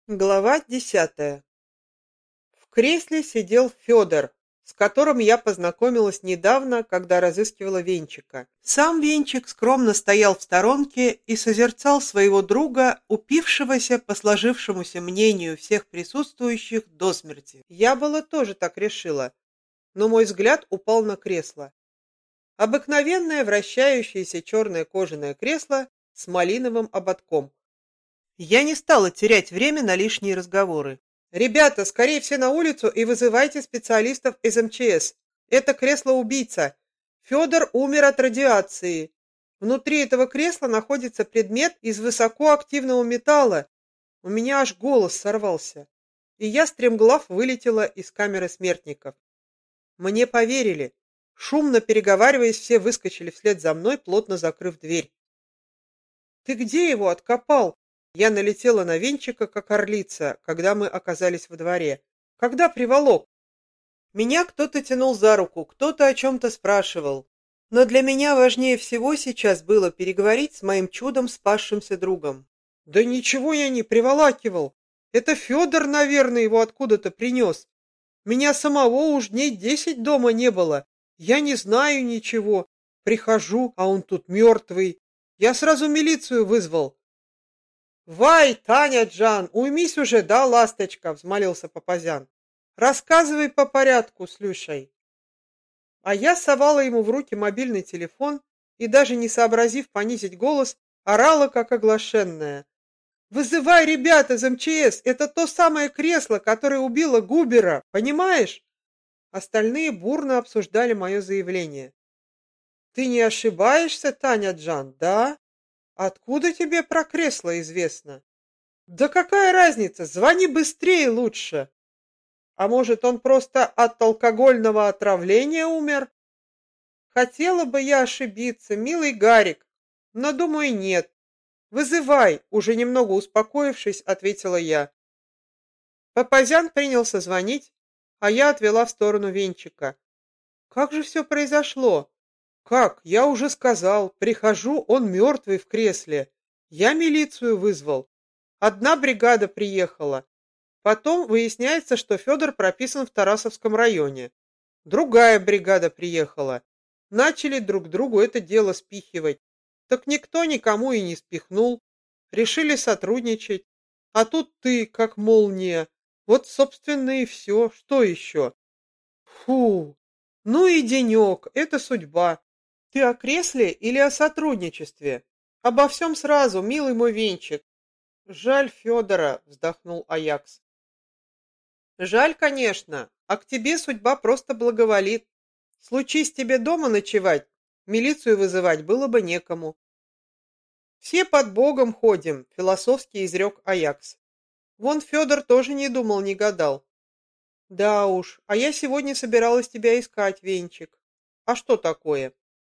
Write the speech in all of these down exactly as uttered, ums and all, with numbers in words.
Глава десятая. В кресле сидел Федор, с которым я познакомилась недавно, когда разыскивала Венчика. Сам Венчик скромно стоял в сторонке и созерцал своего друга, упившегося по сложившемуся мнению всех присутствующих до смерти. Я была тоже так решила, но мой взгляд упал на кресло. Обыкновенное вращающееся черное кожаное кресло с малиновым ободком. Я не стала терять время на лишние разговоры. «Ребята, скорее все на улицу и вызывайте специалистов из эм че эс. Это кресло-убийца. Федор умер от радиации. Внутри этого кресла находится предмет из высокоактивного металла. У меня аж голос сорвался. И я стремглав вылетела из камеры смертников. Мне поверили. Шумно переговариваясь, все выскочили вслед за мной, плотно закрыв дверь. «Ты где его откопал?» Я налетела на Венчика, как орлица, когда мы оказались во дворе. Когда приволок? Меня кто-то тянул за руку, кто-то о чем-то спрашивал. Но для меня важнее всего сейчас было переговорить с моим чудом спасшимся другом. Да ничего я не приволакивал. Это Федор, наверное, его откуда-то принес. Меня самого уж дней десять дома не было. Я не знаю ничего. Прихожу, а он тут мертвый. Я сразу милицию вызвал. «Вай, Таня Джан, уймись уже, да, ласточка?» — взмолился Папазян. «Рассказывай по порядку, слушай». А я совала ему в руки мобильный телефон и, даже не сообразив понизить голос, орала, как оглашенная. «Вызывай ребят из эм че эс! Это то самое кресло, которое убило Губера, понимаешь?» Остальные бурно обсуждали мое заявление. «Ты не ошибаешься, Таня Джан, да? Откуда тебе про кресло известно?» «Да какая разница? Звони быстрее лучше!» «А может, он просто от алкогольного отравления умер?» «Хотела бы я ошибиться, милый Гарик, но, думаю, нет. Вызывай!» Уже немного успокоившись, ответила я. Папазян принялся звонить, а я отвела в сторону Венчика. «Как же все произошло?» «Как? Я уже сказал. Прихожу, он мертвый в кресле. Я милицию вызвал. Одна бригада приехала. Потом выясняется, что Федор прописан в Тарасовском районе. Другая бригада приехала. Начали друг другу это дело спихивать. Так никто никому и не спихнул. Решили сотрудничать. А тут ты, как молния. Вот, собственно, и все. Что еще?» «Фу! Ну и денек. Это судьба. Ты о кресле или о сотрудничестве? Обо всем сразу, милый мой Венчик». «Жаль Федора», — вздохнул Аякс. «Жаль, конечно, а к тебе судьба просто благоволит. Случись тебе дома ночевать, милицию вызывать было бы некому». «Все под Богом ходим», — философски изрек Аякс. «Вон Федор тоже не думал, не гадал». «Да уж, а я сегодня собиралась тебя искать, Венчик. А что такое?»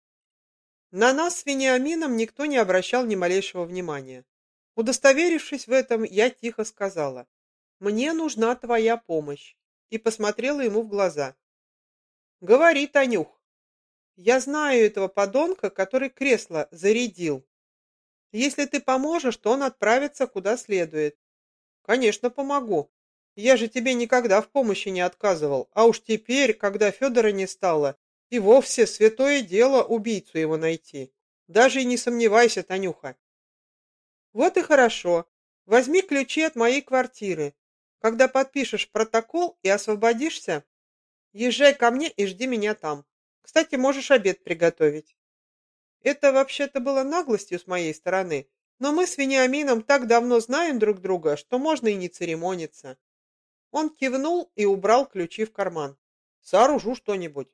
На нас с Вениамином никто не обращал ни малейшего внимания. Удостоверившись в этом, я тихо сказала: «Мне нужна твоя помощь», и посмотрела ему в глаза. «Говори, Танюх, я знаю этого подонка, который кресло зарядил. Если ты поможешь, то он отправится куда следует». «Конечно, помогу. Я же тебе никогда в помощи не отказывал, а уж теперь, когда Федора не стало, и вовсе святое дело убийцу его найти. Даже и не сомневайся, Танюха». «Вот и хорошо. Возьми ключи от моей квартиры. Когда подпишешь протокол и освободишься, езжай ко мне и жди меня там. Кстати, можешь обед приготовить». Это вообще-то было наглостью с моей стороны, но мы с Вениамином так давно знаем друг друга, что можно и не церемониться. Он кивнул и убрал ключи в карман. «Сооружу что-нибудь».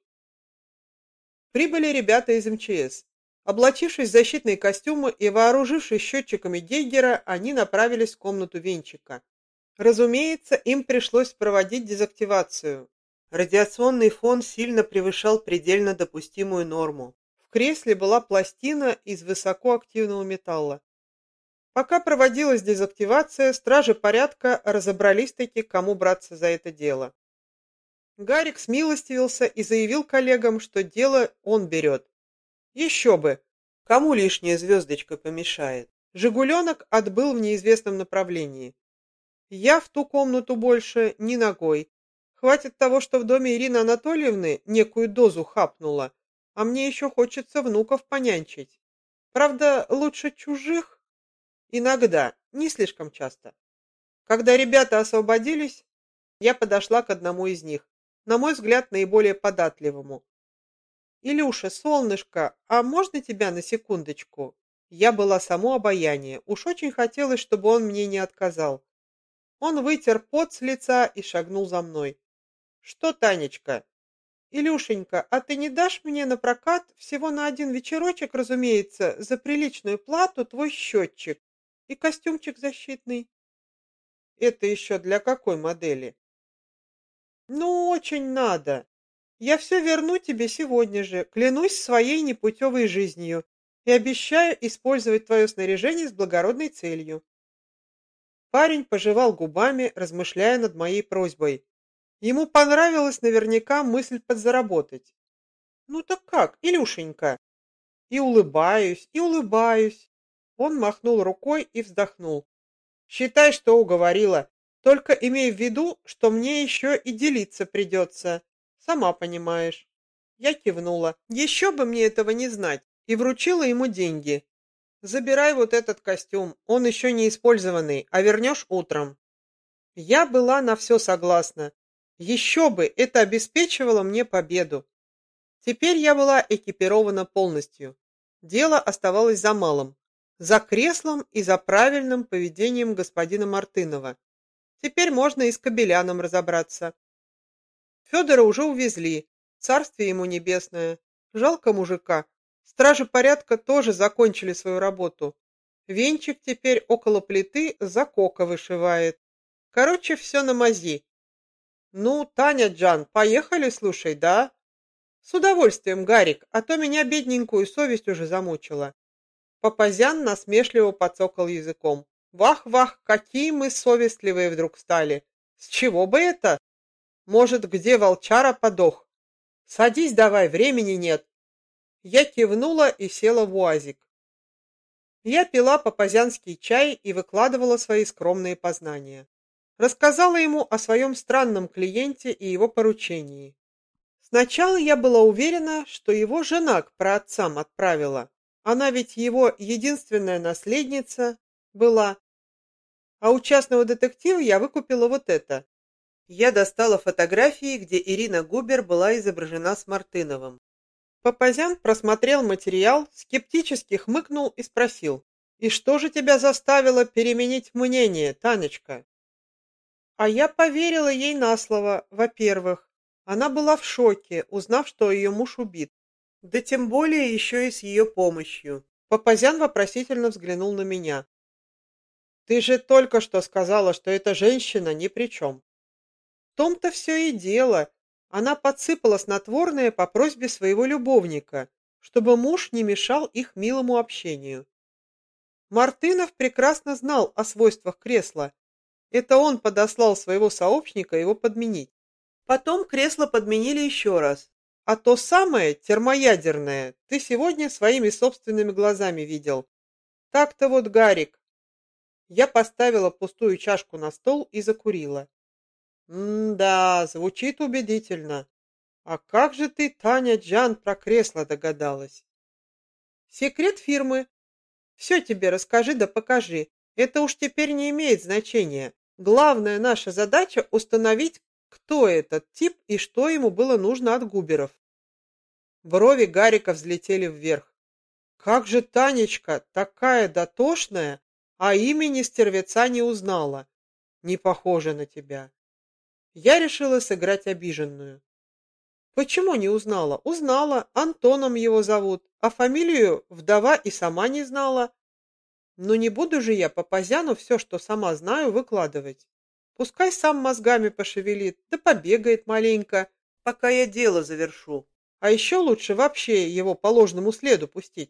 Прибыли ребята из эм че эс. Облачившись в защитные костюмы и вооружившись счетчиками Гейгера, они направились в комнату Венчика. Разумеется, им пришлось проводить дезактивацию. Радиационный фон сильно превышал предельно допустимую норму. В кресле была пластина из высокоактивного металла. Пока проводилась дезактивация, стражи порядка разобрались-таки, кому браться за это дело. Гарик смилостивился и заявил коллегам, что дело он берет. Еще бы! Кому лишняя звездочка помешает? «Жигуленок» отбыл в неизвестном направлении. Я в ту комнату больше ни ногой. Хватит того, что в доме Ирины Анатольевны некую дозу хапнула, а мне еще хочется внуков понянчить. Правда, лучше чужих? Иногда, не слишком часто. Когда ребята освободились, я подошла к одному из них, на мой взгляд, наиболее податливому. «Илюша, солнышко, а можно тебя на секундочку?» Я была само обаяние, уж очень хотелось, чтобы он мне не отказал. Он вытер пот с лица и шагнул за мной. «Что, Танечка?» «Илюшенька, а ты не дашь мне на прокат всего на один вечерочек, разумеется, за приличную плату твой счетчик и костюмчик защитный?» «Это еще для какой модели?» «Ну, очень надо. Я все верну тебе сегодня же, клянусь своей непутевой жизнью и обещаю использовать твое снаряжение с благородной целью». Парень пожевал губами, размышляя над моей просьбой. Ему понравилась наверняка мысль подзаработать. «Ну так как, Илюшенька?» И улыбаюсь, и улыбаюсь. Он махнул рукой и вздохнул. «Считай, что уговорила. Только имей в виду, что мне еще и делиться придется. Сама понимаешь». Я кивнула. Еще бы мне этого не знать. И вручила ему деньги. «Забирай вот этот костюм. Он еще не использованный, а вернешь утром». Я была на все согласна. Еще бы, это обеспечивало мне победу. Теперь я была экипирована полностью. Дело оставалось за малым. За креслом и за правильным поведением господина Мартынова. Теперь можно и с Кобеляном разобраться. Федора уже увезли. Царствие ему небесное. Жалко мужика. Стражи порядка тоже закончили свою работу. Венчик теперь около плиты закока вышивает. Короче, все на мази. Ну, Таня Джан, поехали, слушай, да? С удовольствием, Гарик, а то меня бедненькую совесть уже замучила. Папазян насмешливо подцокал языком. Вах-вах, какие мы совестливые вдруг стали. С чего бы это? Может, где волчара подох? Садись давай, времени нет. Я кивнула и села в уазик. Я пила папазянский чай и выкладывала свои скромные познания. Рассказала ему о своем странном клиенте и его поручении. Сначала я была уверена, что его жена к праотцам отправила. Она ведь его единственная наследница была. А у частного детектива я выкупила вот это. Я достала фотографии, где Ирина Губер была изображена с Мартыновым. Папазян просмотрел материал, скептически хмыкнул и спросил: «И что же тебя заставило переменить мнение, Танечка?» А я поверила ей на слово, во-первых. Она была в шоке, узнав, что ее муж убит. Да тем более еще и с ее помощью. Папазян вопросительно взглянул на меня. «Ты же только что сказала, что эта женщина ни при чем». В том-то все и дело. Она подсыпала снотворное по просьбе своего любовника, чтобы муж не мешал их милому общению. Мартынов прекрасно знал о свойствах кресла. Это он подослал своего сообщника его подменить. Потом кресло подменили еще раз. А то самое, термоядерное, ты сегодня своими собственными глазами видел. Так-то вот, Гарик. Я поставила пустую чашку на стол и закурила. М-да, звучит убедительно. А как же ты, Таня Джан, про кресло догадалась? Секрет фирмы. Все тебе расскажи да покажи. Это уж теперь не имеет значения. Главная наша задача установить, кто этот тип и что ему было нужно от Губеров. Брови Гарика взлетели вверх. Как же Танечка, такая дотошная, а имени стервеца не узнала. Не похоже на тебя. Я решила сыграть обиженную. Почему не узнала? Узнала, Антоном его зовут, а фамилию вдова и сама не знала. Но не буду же я Папазяну все, что сама знаю, выкладывать. Пускай сам мозгами пошевелит, да побегает маленько, пока я дело завершу. А еще лучше вообще его по ложному следу пустить.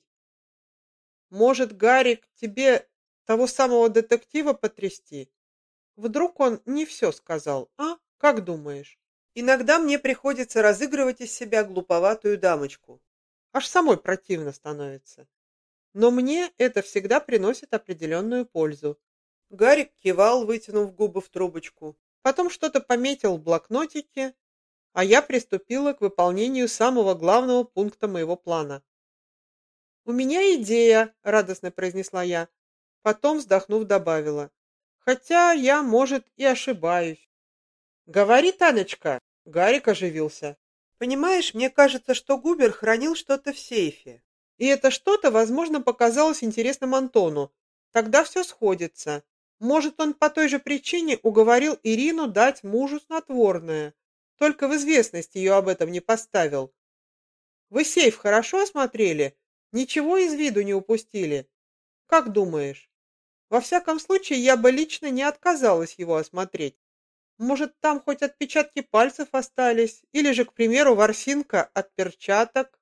Может, Гарик, тебе того самого детектива потрясти? Вдруг он не все сказал, а? Как думаешь? Иногда мне приходится разыгрывать из себя глуповатую дамочку. Аж самой противно становится. Но мне это всегда приносит определенную пользу. Гарик кивал, вытянув губы в трубочку. Потом что-то пометил в блокнотике, а я приступила к выполнению самого главного пункта моего плана. «У меня идея», — радостно произнесла я. Потом, вздохнув, добавила. «Хотя я, может, и ошибаюсь». «Говори, Танечка!» — Гарик оживился. «Понимаешь, мне кажется, что Губер хранил что-то в сейфе. И это что-то, возможно, показалось интересным Антону. Тогда все сходится. Может, он по той же причине уговорил Ирину дать мужу снотворное, только в известность ее об этом не поставил. Вы сейф хорошо осмотрели? Ничего из виду не упустили? Как думаешь? Во всяком случае, я бы лично не отказалась его осмотреть. Может, там хоть отпечатки пальцев остались, или же, к примеру, ворсинка от перчаток?»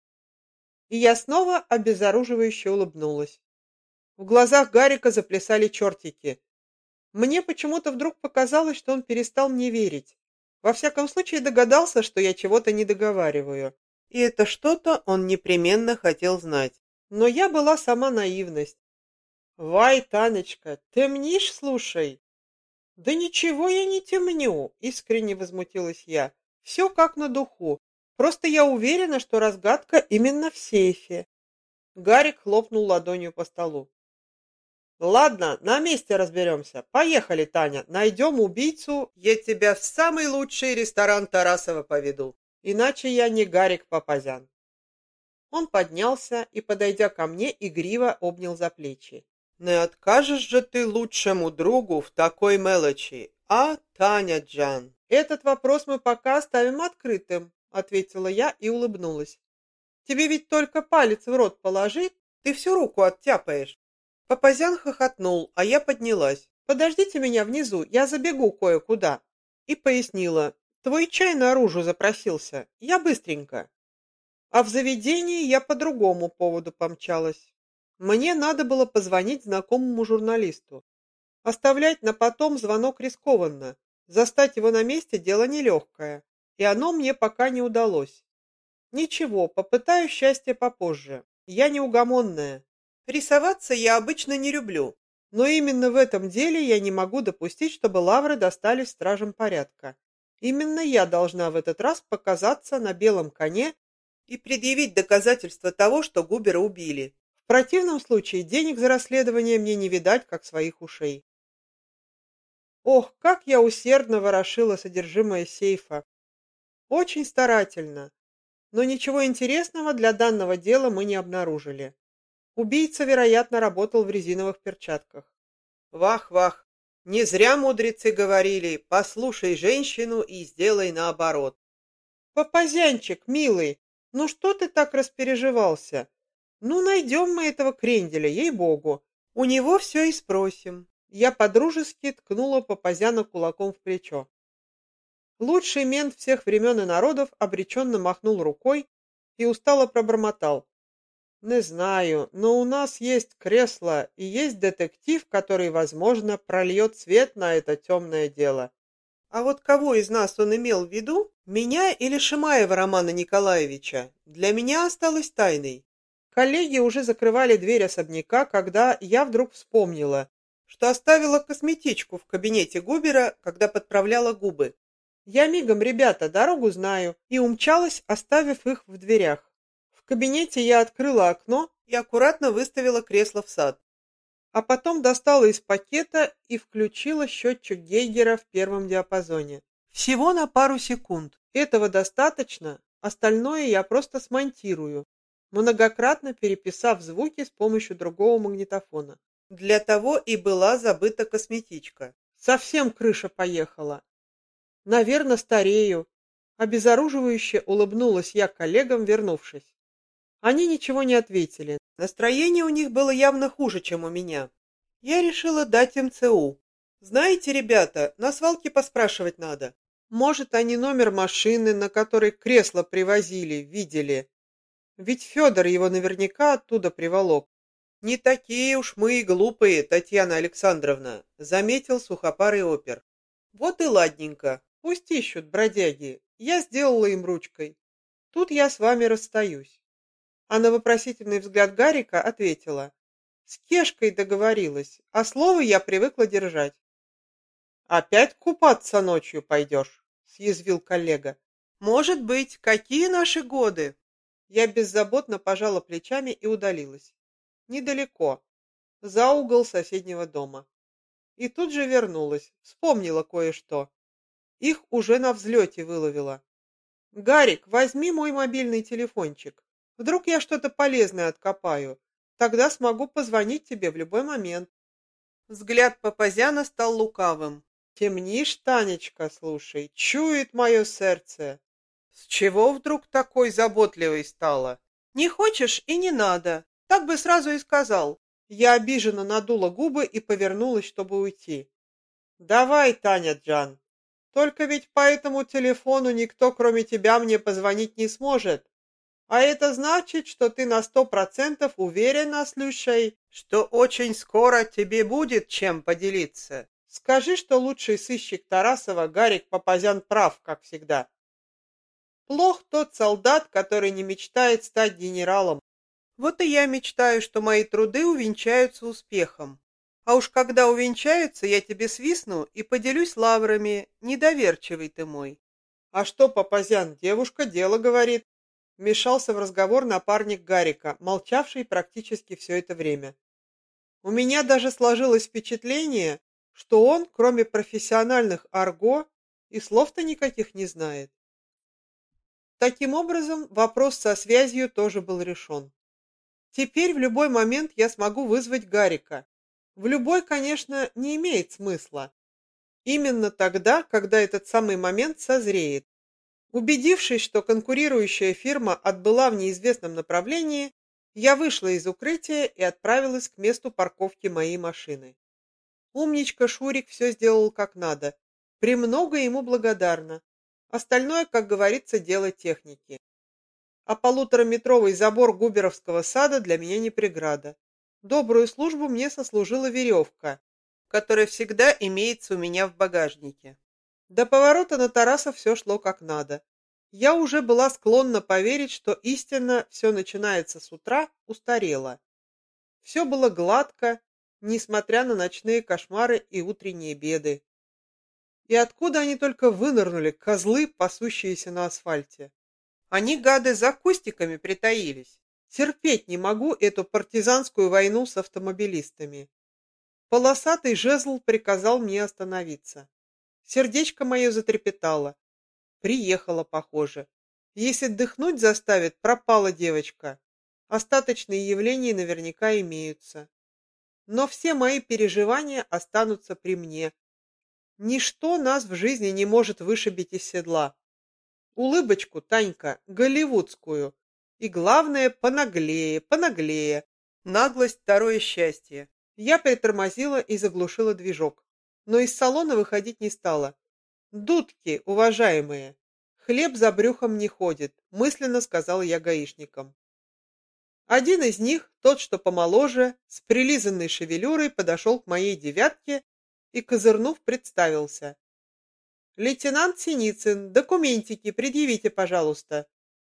И я снова обезоруживающе улыбнулась. В глазах Гарика заплясали чертики. Мне почему-то вдруг показалось, что он перестал мне верить. Во всяком случае, догадался, что я чего-то не договариваю. И это что-то он непременно хотел знать. Но я была сама наивность. «Вай, Танечка, темнишь, слушай!» «Да ничего я не темню», — искренне возмутилась я. «Все как на духу. Просто я уверена, что разгадка именно в сейфе». Гарик хлопнул ладонью по столу. «Ладно, на месте разберемся. Поехали, Таня, найдем убийцу, я тебя в самый лучший ресторан Тарасова поведу. Иначе я не Гарик Папазян». Он поднялся и, подойдя ко мне, игриво обнял за плечи. «Не откажешь же ты лучшему другу в такой мелочи, а, Таня Джан?» «Этот вопрос мы пока оставим открытым», — ответила я и улыбнулась. «Тебе ведь только палец в рот положить, ты всю руку оттяпаешь». Папазян хохотнул, а я поднялась. «Подождите меня внизу, я забегу кое-куда». И пояснила. «Твой чай наружу запросился, я быстренько». А в заведении я по другому поводу помчалась. Мне надо было позвонить знакомому журналисту. Оставлять на потом звонок рискованно. Застать его на месте дело нелегкое. И оно мне пока не удалось. Ничего, попытаю счастье попозже. Я неугомонная. Рисоваться я обычно не люблю. Но именно в этом деле я не могу допустить, чтобы лавры достались стражам порядка. Именно я должна в этот раз показаться на белом коне и предъявить доказательства того, что Губера убили. В противном случае денег за расследование мне не видать, как своих ушей. Ох, как я усердно ворошила содержимое сейфа. Очень старательно. Но ничего интересного для данного дела мы не обнаружили. Убийца, вероятно, работал в резиновых перчатках. Вах-вах, не зря мудрецы говорили: послушай женщину и сделай наоборот. Папазянчик, милый, ну что ты так распереживался? Ну, найдем мы этого кренделя, ей-богу. У него все и спросим. Я подружески ткнула Папазяна кулаком в плечо. Лучший мент всех времен и народов обреченно махнул рукой и устало пробормотал. Не знаю, но у нас есть кресло и есть детектив, который, возможно, прольет свет на это темное дело. А вот кого из нас он имел в виду, меня или Шимаева Романа Николаевича, для меня осталось тайной. Коллеги уже закрывали дверь особняка, когда я вдруг вспомнила, что оставила косметичку в кабинете Губера, когда подправляла губы. Я мигом, ребята, дорогу знаю, и умчалась, оставив их в дверях. В кабинете я открыла окно и аккуратно выставила кресло в сад. А потом достала из пакета и включила счетчик Гейгера в первом диапазоне. Всего на пару секунд. Этого достаточно, остальное я просто смонтирую, многократно переписав звуки с помощью другого магнитофона. Для того и была забыта косметичка. Совсем крыша поехала. Наверное, старею. Обезоруживающе улыбнулась я коллегам, вернувшись. Они ничего не ответили. Настроение у них было явно хуже, чем у меня. Я решила дать им ЦУ. Знаете, ребята, на свалке поспрашивать надо. Может, они номер машины, на которой кресло привозили, видели. Ведь Федор его наверняка оттуда приволок. Не такие уж мы и глупые, Татьяна Александровна, заметил сухопарый опер. Вот и ладненько. Пусть ищут, бродяги. Я сделала им ручкой. Тут я с вами расстаюсь. А на вопросительный взгляд Гарика ответила. С Кешкой договорилась, а слово я привыкла держать. «Опять купаться ночью пойдешь?» — съязвил коллега. «Может быть, какие наши годы?» Я беззаботно пожала плечами и удалилась. Недалеко, за угол соседнего дома. И тут же вернулась, вспомнила кое-что. Их уже на взлете выловила. «Гарик, возьми мой мобильный телефончик. Вдруг я что-то полезное откопаю. Тогда смогу позвонить тебе в любой момент». Взгляд Папазяна стал лукавым. «Темнишь, Танечка, слушай, чует мое сердце. С чего вдруг такой заботливой стала? Не хочешь и не надо. Так бы сразу и сказал». Я обиженно надула губы и повернулась, чтобы уйти. «Давай, Таня Джан. Только ведь по этому телефону никто, кроме тебя, мне позвонить не сможет. А это значит, что ты на сто процентов уверена, слушай, что очень скоро тебе будет чем поделиться. Скажи, что лучший сыщик Тарасова Гарик Папазян прав, как всегда. Плох тот солдат, который не мечтает стать генералом. Вот и я мечтаю, что мои труды увенчаются успехом. А уж когда увенчаются, я тебе свистну и поделюсь лаврами, недоверчивый ты мой». «А что, Папазян, девушка дело говорит», — вмешался в разговор напарник Гарика, молчавший практически все это время. У меня даже сложилось впечатление, что он, кроме профессиональных арго, и слов-то никаких не знает. Таким образом, вопрос со связью тоже был решен. Теперь в любой момент я смогу вызвать Гарика. В любой, конечно, не имеет смысла. Именно тогда, когда этот самый момент созреет. Убедившись, что конкурирующая фирма отбыла в неизвестном направлении, я вышла из укрытия и отправилась к месту парковки моей машины. Умничка Шурик все сделал как надо. Премного ему благодарна. Остальное, как говорится, дело техники. А полутораметровый забор Губеровского сада для меня не преграда. Добрую службу мне сослужила веревка, которая всегда имеется у меня в багажнике. До поворота на Тарасов все шло как надо. Я уже была склонна поверить, что истинно все начинается с утра, устарело. Все было гладко, несмотря на ночные кошмары и утренние беды. И откуда они только вынырнули, козлы, пасущиеся на асфальте? Они, гады, за кустиками притаились. Терпеть не могу эту партизанскую войну с автомобилистами. Полосатый жезл приказал мне остановиться. Сердечко мое затрепетало. Приехала, похоже. Если дыхнуть заставит, пропала девочка. Остаточные явления наверняка имеются. Но все мои переживания останутся при мне. Ничто нас в жизни не может вышибить из седла. Улыбочку, Танька, голливудскую. И главное, понаглее, понаглее. Наглость — второе счастье. Я притормозила и заглушила движок. Но из салона выходить не стала. «Дудки, уважаемые, хлеб за брюхом не ходит», мысленно сказал я гаишникам. Один из них, тот, что помоложе, с прилизанной шевелюрой, подошел к моей девятке и, козырнув, представился. «Лейтенант Синицын, документики предъявите, пожалуйста».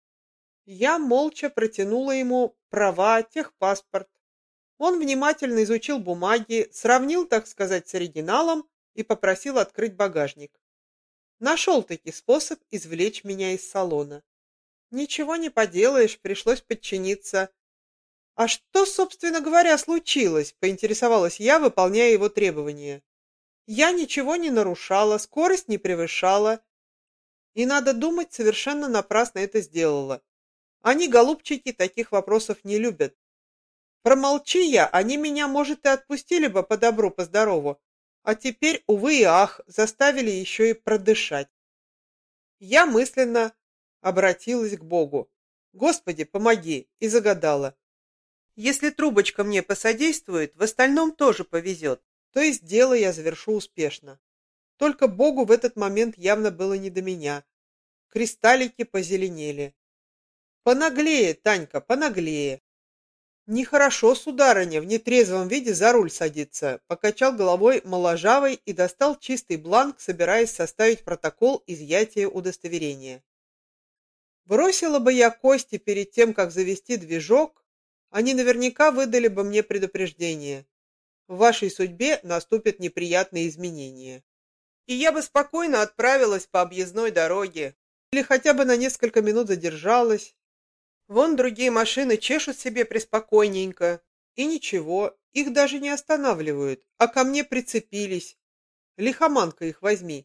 Я молча протянула ему права, техпаспорт. Он внимательно изучил бумаги, сравнил, так сказать, с оригиналом и попросил открыть багажник. Нашел-таки способ извлечь меня из салона. Ничего не поделаешь, пришлось подчиниться. «А что, собственно говоря, случилось?» — поинтересовалась я, выполняя его требования. Я ничего не нарушала, скорость не превышала. И, надо думать, совершенно напрасно это сделала. Они, голубчики, таких вопросов не любят. Промолчи я, они меня, может, и отпустили бы по добру, по здорову. А теперь, увы и ах, заставили еще и продышать. Я мысленно обратилась к Богу. «Господи, помоги!» и загадала. Если трубочка мне посодействует, в остальном тоже повезет. То есть дело я завершу успешно. Только Богу в этот момент явно было не до меня. Кристаллики позеленели. «Понаглее, Танька, понаглее!» «Нехорошо, сударыня, в нетрезвом виде за руль садиться», покачал головой моложавый и достал чистый бланк, собираясь составить протокол изъятия удостоверения. Бросила бы я кости перед тем, как завести движок, Они наверняка выдали бы мне предупреждение. В вашей судьбе наступят неприятные изменения. И я бы спокойно отправилась по объездной дороге. Или хотя бы на несколько минут задержалась. Вон другие машины чешут себе преспокойненько. И ничего, их даже не останавливают, а ко мне прицепились. Лихоманка их возьми.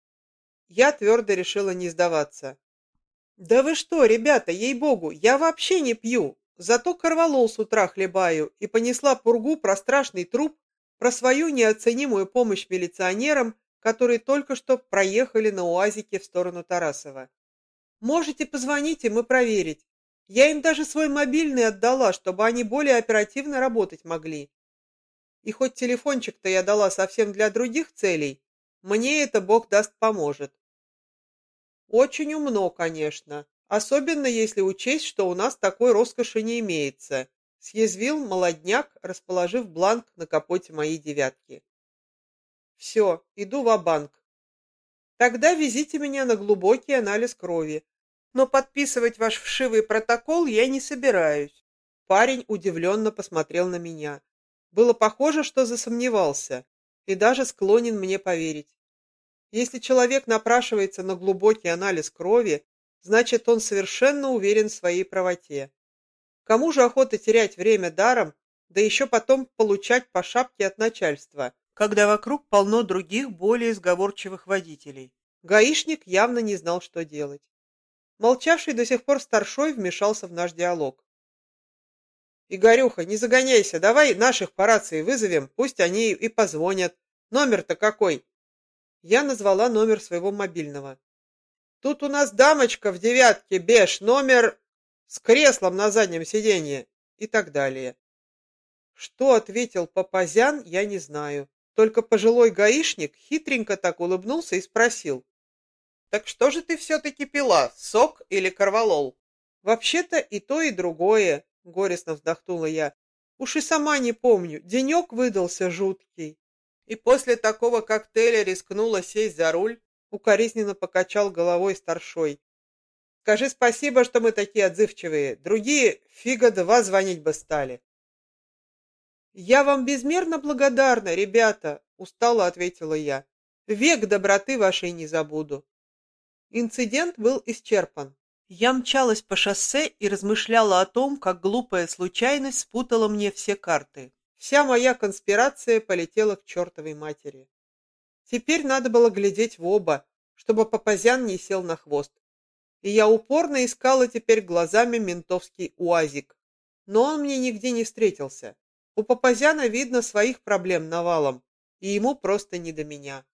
Я твердо решила не сдаваться. Да вы что, ребята, ей-богу, я вообще не пью. Зато корвалол с утра хлебаю и понесла пургу про страшный труп, про свою неоценимую помощь милиционерам, которые только что проехали на УАЗике в сторону Тарасова. Можете позвонить им и проверить. Я им даже свой мобильный отдала, чтобы они более оперативно работать могли. И хоть телефончик-то я дала совсем для других целей, мне это Бог даст поможет. Очень умно, конечно, особенно если учесть, что у нас такой роскоши не имеется, съязвил молодняк, расположив бланк на капоте моей девятки. Все, иду ва-банк. Тогда везите меня на глубокий анализ крови. Но подписывать ваш вшивый протокол я не собираюсь. Парень удивленно посмотрел на меня. Было похоже, что засомневался и даже склонен мне поверить. Если человек напрашивается на глубокий анализ крови, значит, он совершенно уверен в своей правоте. Кому же охота терять время даром, да еще потом получать по шапке от начальства, когда вокруг полно других, более сговорчивых водителей? Гаишник явно не знал, что делать. Молчавший до сих пор старшой вмешался в наш диалог. «Игорюха, не загоняйся, давай наших по рации вызовем, пусть они и позвонят. Номер-то какой?» Я назвала номер своего мобильного. «Тут у нас дамочка в девятке, беж, номер с креслом на заднем сиденье» и так далее. Что ответил Папазян, я не знаю. Только пожилой гаишник хитренько так улыбнулся и спросил. «Так что же ты все-таки пила, сок или корвалол?» «Вообще-то и то, и другое», — горестно вздохнула я. «Уж и сама не помню, денек выдался жуткий». И после такого коктейля рискнула сесть за руль, укоризненно покачал головой старшой. «Скажи спасибо, что мы такие отзывчивые, другие фига два звонить бы стали». «Я вам безмерно благодарна, ребята», — устало ответила я. «Век доброты вашей не забуду». Инцидент был исчерпан. Я мчалась по шоссе и размышляла о том, как глупая случайность спутала мне все карты. Вся моя конспирация полетела к чертовой матери. Теперь надо было глядеть в оба, чтобы Папазян не сел на хвост. И я упорно искала теперь глазами ментовский УАЗик. Но он мне нигде не встретился. У Папазяна, видно, своих проблем навалом, и ему просто не до меня.